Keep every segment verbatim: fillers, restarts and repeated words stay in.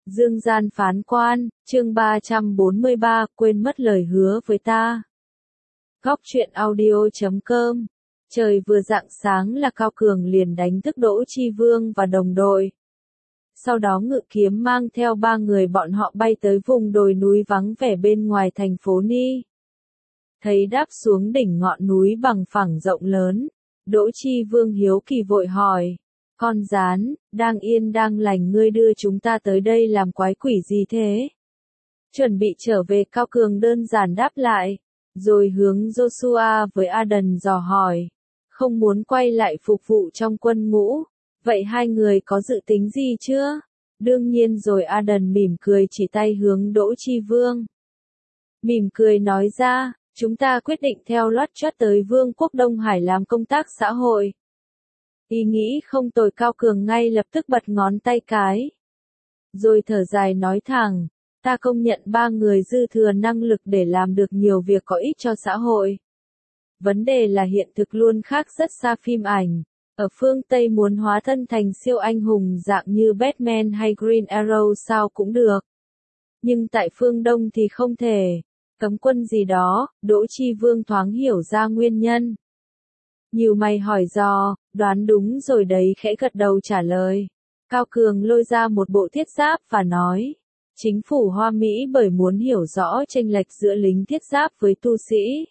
Dương gian phán quan, chương ba trăm bốn mươi ba, quên mất lời hứa với ta. Góc truyện audio chấm com. Trời vừa rạng sáng là Cao Cường liền đánh thức Đỗ Chi Vương và đồng đội. Sau đó ngự kiếm mang theo ba người bọn họ bay tới vùng đồi núi vắng vẻ bên ngoài thành phố Ni. Thấy đáp xuống đỉnh ngọn núi bằng phẳng rộng lớn, Đỗ Chi Vương hiếu kỳ vội hỏi. Con gián, đang yên đang lành ngươi đưa chúng ta tới đây làm quái quỷ gì thế? Chuẩn bị trở về Cao Cường đơn giản đáp lại, rồi hướng Joshua với Aden dò hỏi. Không muốn quay lại phục vụ trong quân ngũ, vậy hai người có dự tính gì chưa? Đương nhiên rồi, Aden mỉm cười chỉ tay hướng Đỗ Chi Vương. Mỉm cười nói ra, chúng ta quyết định theo loát chót tới Vương quốc Đông Hải làm công tác xã hội. Ý nghĩ không tồi. Cao Cường ngay lập tức bật ngón tay cái. Rồi thở dài nói thẳng, ta công nhận ba người dư thừa năng lực để làm được nhiều việc có ích cho xã hội. Vấn đề là hiện thực luôn khác rất xa phim ảnh. Ở phương Tây muốn hóa thân thành siêu anh hùng dạng như Batman hay Green Arrow sao cũng được. Nhưng tại phương Đông thì không thể. Cấm quân gì đó, Đỗ Chi Vương thoáng hiểu ra nguyên nhân. Nhiều mày hỏi dò, đoán đúng rồi đấy, khẽ gật đầu trả lời. Cao Cường lôi ra một bộ thiết giáp và nói, chính phủ Hoa Mỹ bởi muốn hiểu rõ chênh lệch giữa lính thiết giáp với tu sĩ.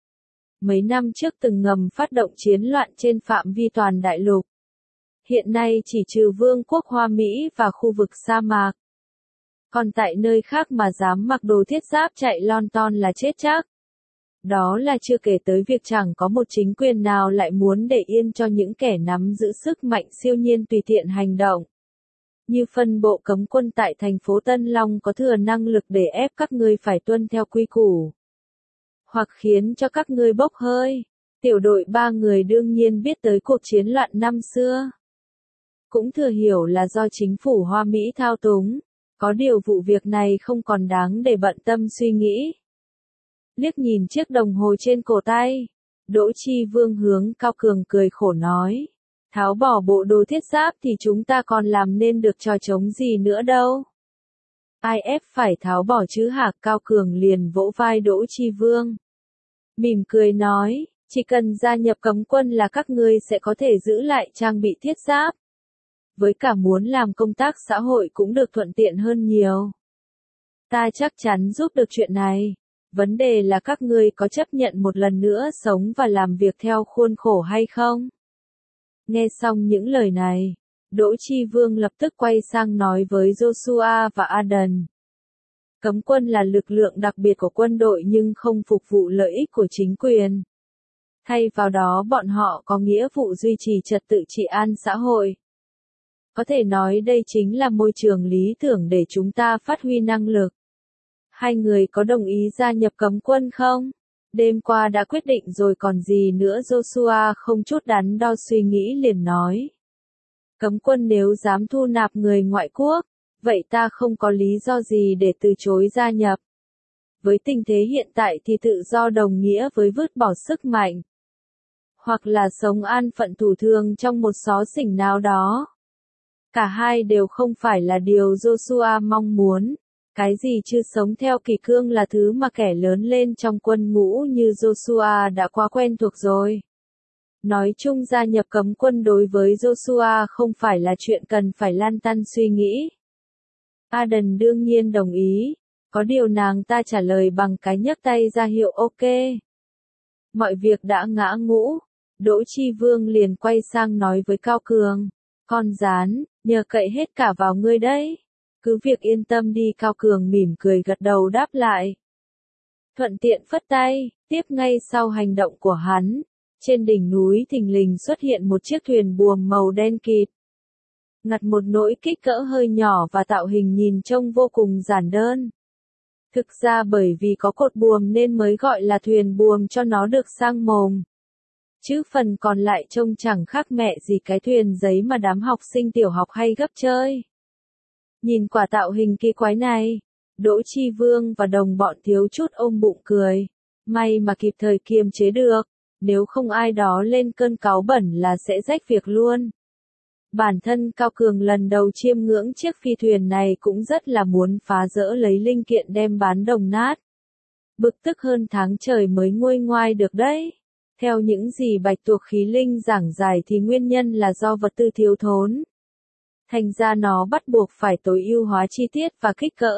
Mấy năm trước từng ngầm phát động chiến loạn trên phạm vi toàn đại lục. Hiện nay chỉ trừ Vương quốc Hoa Mỹ và khu vực sa mạc. Còn tại nơi khác mà dám mặc đồ thiết giáp chạy lon ton là chết chắc. Đó là chưa kể tới việc chẳng có một chính quyền nào lại muốn để yên cho những kẻ nắm giữ sức mạnh siêu nhiên tùy tiện hành động. Như phân bộ cấm quân tại thành phố Tân Long có thừa năng lực để ép các ngươi phải tuân theo quy củ. Hoặc khiến cho các ngươi bốc hơi. Tiểu đội ba người đương nhiên biết tới cuộc chiến loạn năm xưa. Cũng thừa hiểu là do chính phủ Hoa Mỹ thao túng. Có điều vụ việc này không còn đáng để bận tâm suy nghĩ. Liếc nhìn chiếc đồng hồ trên cổ tay, Đỗ Chi Vương hướng Cao Cường cười khổ nói. Tháo bỏ bộ đồ thiết giáp thì chúng ta còn làm nên được trò trống gì nữa đâu. Ai ép phải tháo bỏ chứ hả? Cao Cường liền vỗ vai Đỗ Chi Vương. Mỉm cười nói, chỉ cần gia nhập cấm quân là các ngươi sẽ có thể giữ lại trang bị thiết giáp. Với cả muốn làm công tác xã hội cũng được thuận tiện hơn nhiều. Ta chắc chắn giúp được chuyện này. Vấn đề là các ngươi có chấp nhận một lần nữa sống và làm việc theo khuôn khổ hay không? Nghe xong những lời này, Đỗ Chi Vương lập tức quay sang nói với Joshua và Aden. Cấm quân là lực lượng đặc biệt của quân đội nhưng không phục vụ lợi ích của chính quyền. Thay vào đó bọn họ có nghĩa vụ duy trì trật tự trị an xã hội. Có thể nói đây chính là môi trường lý tưởng để chúng ta phát huy năng lực. Hai người có đồng ý gia nhập cấm quân không? Đêm qua đã quyết định rồi còn gì nữa. Joshua không chút đắn đo suy nghĩ liền nói. Cấm quân nếu dám thu nạp người ngoại quốc, vậy ta không có lý do gì để từ chối gia nhập. Với tình thế hiện tại thì tự do đồng nghĩa với vứt bỏ sức mạnh. Hoặc là sống an phận thủ thường trong một xó xỉnh nào đó. Cả hai đều không phải là điều Joshua mong muốn. Cái gì chứ sống theo kỷ cương là thứ mà kẻ lớn lên trong quân ngũ như Joshua đã quá quen thuộc rồi. Nói chung gia nhập cấm quân đối với Joshua không phải là chuyện cần phải lăn tăn suy nghĩ. Aden đương nhiên đồng ý, có điều nàng ta trả lời bằng cái nhấc tay ra hiệu ok. Mọi việc đã ngã ngũ, Đỗ Chi Vương liền quay sang nói với Cao Cường, con gián, nhờ cậy hết cả vào ngươi đấy. Cứ việc yên tâm đi. Cao Cường mỉm cười gật đầu đáp lại. Thuận tiện phất tay, tiếp ngay sau hành động của hắn. Trên đỉnh núi thình lình xuất hiện một chiếc thuyền buồm màu đen kịt. Ngặt một nỗi kích cỡ hơi nhỏ và tạo hình nhìn trông vô cùng giản đơn. Thực ra bởi vì có cột buồm nên mới gọi là thuyền buồm cho nó được sang mồm. Chứ phần còn lại trông chẳng khác mẹ gì cái thuyền giấy mà đám học sinh tiểu học hay gấp chơi. Nhìn quả tạo hình kỳ quái này, Đỗ Chi Vương và đồng bọn thiếu chút ôm bụng cười. May mà kịp thời kiềm chế được, nếu không ai đó lên cơn cáu bẩn là sẽ rách việc luôn. Bản thân Cao Cường lần đầu chiêm ngưỡng chiếc phi thuyền này cũng rất là muốn phá rỡ lấy linh kiện đem bán đồng nát. Bực tức hơn tháng trời mới nguôi ngoai được đấy. Theo những gì Bạch Tuộc Khí Linh giảng giải thì nguyên nhân là do vật tư thiếu thốn. Thành ra nó bắt buộc phải tối ưu hóa chi tiết và kích cỡ.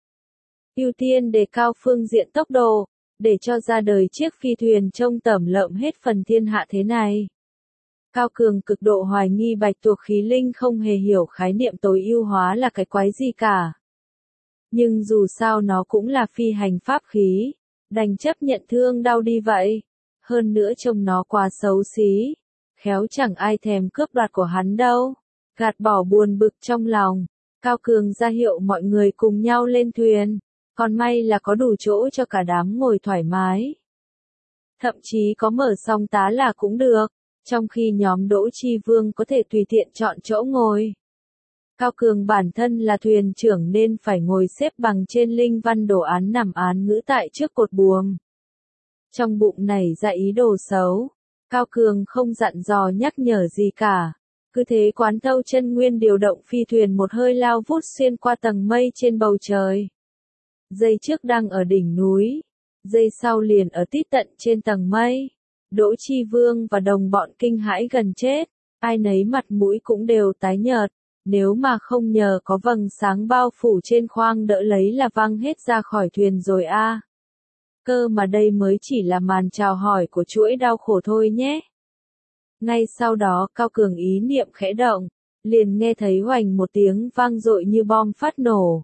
Ưu tiên đề cao phương diện tốc độ, để cho ra đời chiếc phi thuyền trông tởm lợm hết phần thiên hạ thế này. Cao Cường cực độ hoài nghi Bạch Tuộc Khí Linh không hề hiểu khái niệm tối ưu hóa là cái quái gì cả. Nhưng dù sao nó cũng là phi hành pháp khí, đành chấp nhận thương đau đi vậy. Hơn nữa trông nó quá xấu xí, khéo chẳng ai thèm cướp đoạt của hắn đâu. Gạt bỏ buồn bực trong lòng, Cao Cường ra hiệu mọi người cùng nhau lên thuyền, còn may là có đủ chỗ cho cả đám ngồi thoải mái. Thậm chí có mở song tá là cũng được, trong khi nhóm Đỗ Chi Vương có thể tùy tiện chọn chỗ ngồi. Cao Cường bản thân là thuyền trưởng nên phải ngồi xếp bằng trên linh văn đồ án nằm án ngữ tại trước cột buồm. Trong bụng nảy ra ý đồ xấu, Cao Cường không dặn dò nhắc nhở gì cả. Cứ thế quán thâu chân nguyên điều động phi thuyền một hơi lao vút xuyên qua tầng mây trên bầu trời. Giây trước đang ở đỉnh núi, giây sau liền ở tít tận trên tầng mây. Đỗ Chi Vương và đồng bọn kinh hãi gần chết, ai nấy mặt mũi cũng đều tái nhợt, nếu mà không nhờ có vầng sáng bao phủ trên khoang đỡ lấy là văng hết ra khỏi thuyền rồi a. À. Cơ mà đây mới chỉ là màn chào hỏi của chuỗi đau khổ thôi nhé. Ngay sau đó Cao Cường ý niệm khẽ động, liền nghe thấy hoành một tiếng vang dội như bom phát nổ.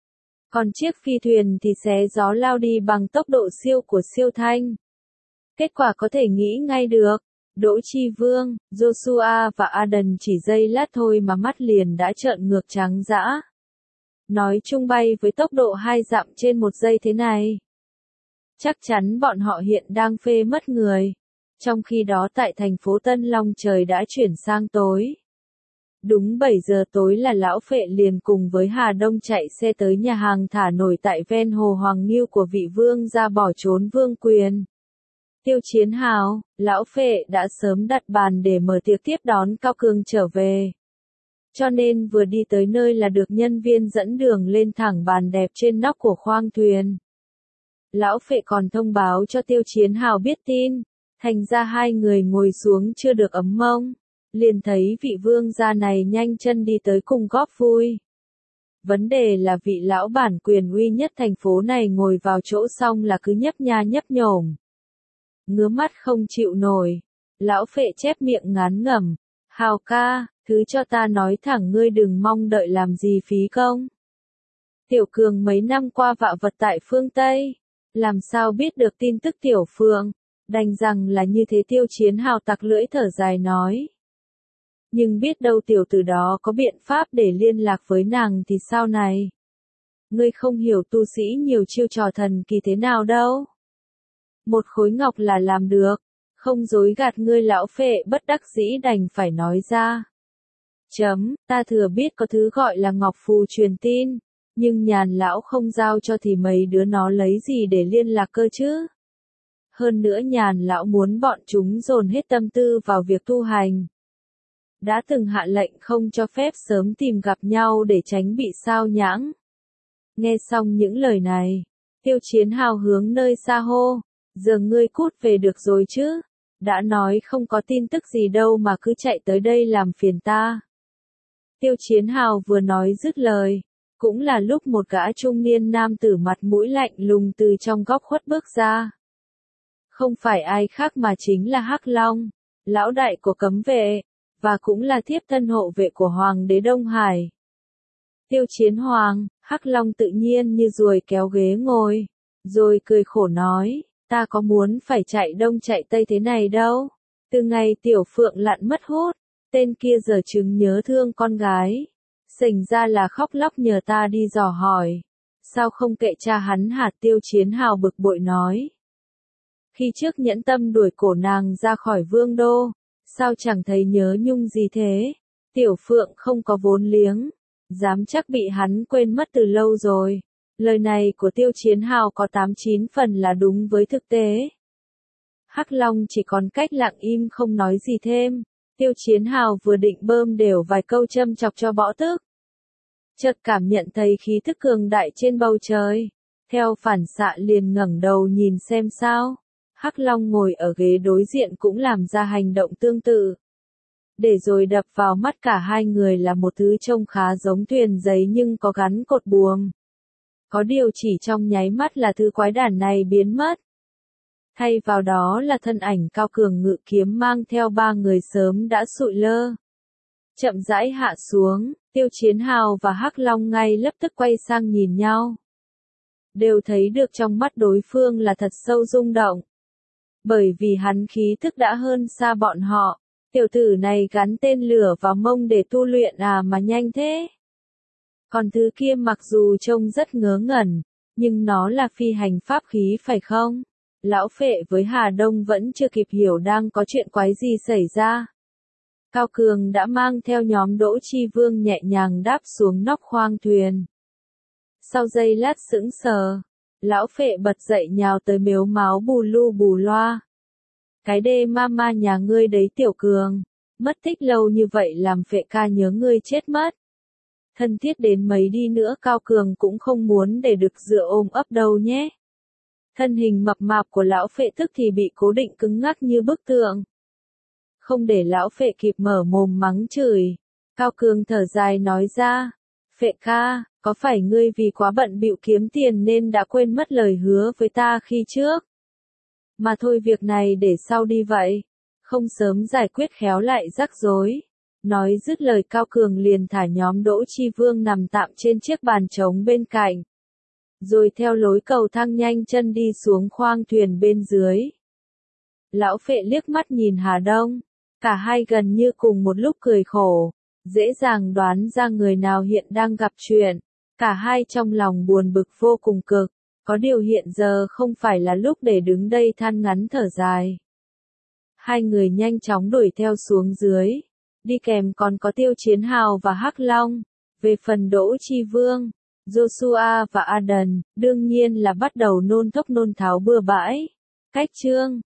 Còn chiếc phi thuyền thì xé gió lao đi bằng tốc độ siêu của siêu thanh. Kết quả có thể nghĩ ngay được, Đỗ Chi Vương, Joshua và Aden chỉ giây lát thôi mà mắt liền đã trợn ngược trắng dã. Nói chung bay với tốc độ hai dặm trên một giây thế này. Chắc chắn bọn họ hiện đang phê mất người. Trong khi đó tại thành phố Tân Long trời đã chuyển sang tối. Đúng bảy giờ tối là lão Phệ liền cùng với Hà Đông chạy xe tới nhà hàng thả nổi tại ven hồ Hoàng Nghiêu của vị vương ra bỏ trốn vương quyền. Tiêu Chiến Hào, lão Phệ đã sớm đặt bàn để mở tiệc tiếp đón Cao Cường trở về. Cho nên vừa đi tới nơi là được nhân viên dẫn đường lên thẳng bàn đẹp trên nóc của khoang thuyền. Lão Phệ còn thông báo cho Tiêu Chiến Hào biết tin, thành ra hai người ngồi xuống chưa được ấm mông, liền thấy vị vương gia này nhanh chân đi tới cùng góp vui. Vấn đề là vị lão bản quyền uy nhất thành phố này ngồi vào chỗ xong là cứ nhấp nha nhấp nhổm. Ngứa mắt không chịu nổi, lão Phệ chép miệng ngán ngẩm, Hào ca, thứ cho ta nói thẳng ngươi đừng mong đợi làm gì phí công. Tiểu Cường mấy năm qua vạ vật tại phương Tây, làm sao biết được tin tức Tiểu Phượng, đành rằng là như thế. Tiêu Chiến Hào tặc lưỡi thở dài nói. Nhưng biết đâu tiểu tử đó có biện pháp để liên lạc với nàng thì sao này? Ngươi không hiểu tu sĩ nhiều chiêu trò thần kỳ thế nào đâu. Một khối ngọc là làm được, không dối gạt ngươi. Lão Phệ bất đắc dĩ đành phải nói ra. Chấm, ta thừa biết có thứ gọi là ngọc phù truyền tin, nhưng Nhàn lão không giao cho thì mấy đứa nó lấy gì để liên lạc cơ chứ? Hơn nữa Nhàn lão muốn bọn chúng dồn hết tâm tư vào việc tu hành. Đã từng hạ lệnh không cho phép sớm tìm gặp nhau để tránh bị sao nhãng. Nghe xong những lời này, Tiêu Chiến Hào hướng nơi xa hô, giờ ngươi cút về được rồi chứ, đã nói không có tin tức gì đâu mà cứ chạy tới đây làm phiền ta. Tiêu Chiến Hào vừa nói dứt lời, cũng là lúc một gã trung niên nam tử mặt mũi lạnh lùng từ trong góc khuất bước ra. Không phải ai khác mà chính là Hắc Long, lão đại của cấm vệ, và cũng là thiếp thân hộ vệ của Hoàng đế Đông Hải. Tiêu Chiến Hoàng, Hắc Long tự nhiên như ruồi kéo ghế ngồi, rồi cười khổ nói, ta có muốn phải chạy đông chạy tây thế này đâu. Từ ngày Tiểu Phượng lặn mất hút, tên kia giờ chứng nhớ thương con gái. Sành ra là khóc lóc nhờ ta đi dò hỏi. Sao không kệ cha hắn hả? Tiêu Chiến Hào bực bội nói. Khi trước nhẫn tâm đuổi cổ nàng ra khỏi vương đô, sao chẳng thấy nhớ nhung gì thế? Tiểu Phượng không có vốn liếng, dám chắc bị hắn quên mất từ lâu rồi. Lời này của Tiêu Chiến Hào có tám chín phần là đúng với thực tế. Hắc Long chỉ còn cách lặng im không nói gì thêm. Tiêu Chiến Hào vừa định bơm đều vài câu châm chọc cho bỏ tức. Chợt cảm nhận thấy khí thức cường đại trên bầu trời. Theo phản xạ liền ngẩng đầu nhìn xem sao. Hắc Long ngồi ở ghế đối diện cũng làm ra hành động tương tự. Để rồi đập vào mắt cả hai người là một thứ trông khá giống thuyền giấy nhưng có gắn cột buồm. Có điều chỉ trong nháy mắt là thứ quái đản này biến mất. Thay vào đó là thân ảnh cao cường ngự kiếm mang theo ba người sớm đã sụi lơ. Chậm rãi hạ xuống, Tiêu Chiến Hào và Hắc Long ngay lập tức quay sang nhìn nhau. Đều thấy được trong mắt đối phương là thật sâu rung động. Bởi vì hắn khí thức đã hơn xa bọn họ. Tiểu tử này gắn tên lửa vào mông để tu luyện à mà nhanh thế. Còn thứ kia mặc dù trông rất ngớ ngẩn, nhưng nó là phi hành pháp khí phải không? Lão Phệ với Hà Đông vẫn chưa kịp hiểu đang có chuyện quái gì xảy ra. Cao Cường đã mang theo nhóm Đỗ Chi Vương nhẹ nhàng đáp xuống nóc khoang thuyền. Sau giây lát sững sờ, Lão Phệ bật dậy nhào tới mếu máo bù lu bù loa. Cái đê mama nhà ngươi đấy Tiểu Cường, mất tích lâu như vậy làm Phệ ca nhớ ngươi chết mất. Thân thiết đến mấy đi nữa Cao Cường cũng không muốn để được dựa ôm ấp đâu nhé. Thân hình mập mạp của Lão Phệ tức thì bị cố định cứng ngắc như bức tượng. Không để Lão Phệ kịp mở mồm mắng chửi, Cao Cường thở dài nói ra, Phệ ca, có phải ngươi vì quá bận bịu kiếm tiền nên đã quên mất lời hứa với ta khi trước? Mà thôi việc này để sau đi vậy, không sớm giải quyết khéo lại rắc rối. Nói dứt lời Cao Cường liền thả nhóm Đỗ Chi Vương nằm tạm trên chiếc bàn trống bên cạnh. Rồi theo lối cầu thang nhanh chân đi xuống khoang thuyền bên dưới. Lão Phệ liếc mắt nhìn Hà Đông, cả hai gần như cùng một lúc cười khổ, dễ dàng đoán ra người nào hiện đang gặp chuyện. Cả hai trong lòng buồn bực vô cùng cực, có điều hiện giờ không phải là lúc để đứng đây than ngắn thở dài. Hai người nhanh chóng đuổi theo xuống dưới, đi kèm còn có Tiêu Chiến Hào và Hắc Long. Về phần Đỗ Chi Vương, Joshua và Aden, đương nhiên là bắt đầu nôn thốc nôn tháo bừa bãi. Cách chương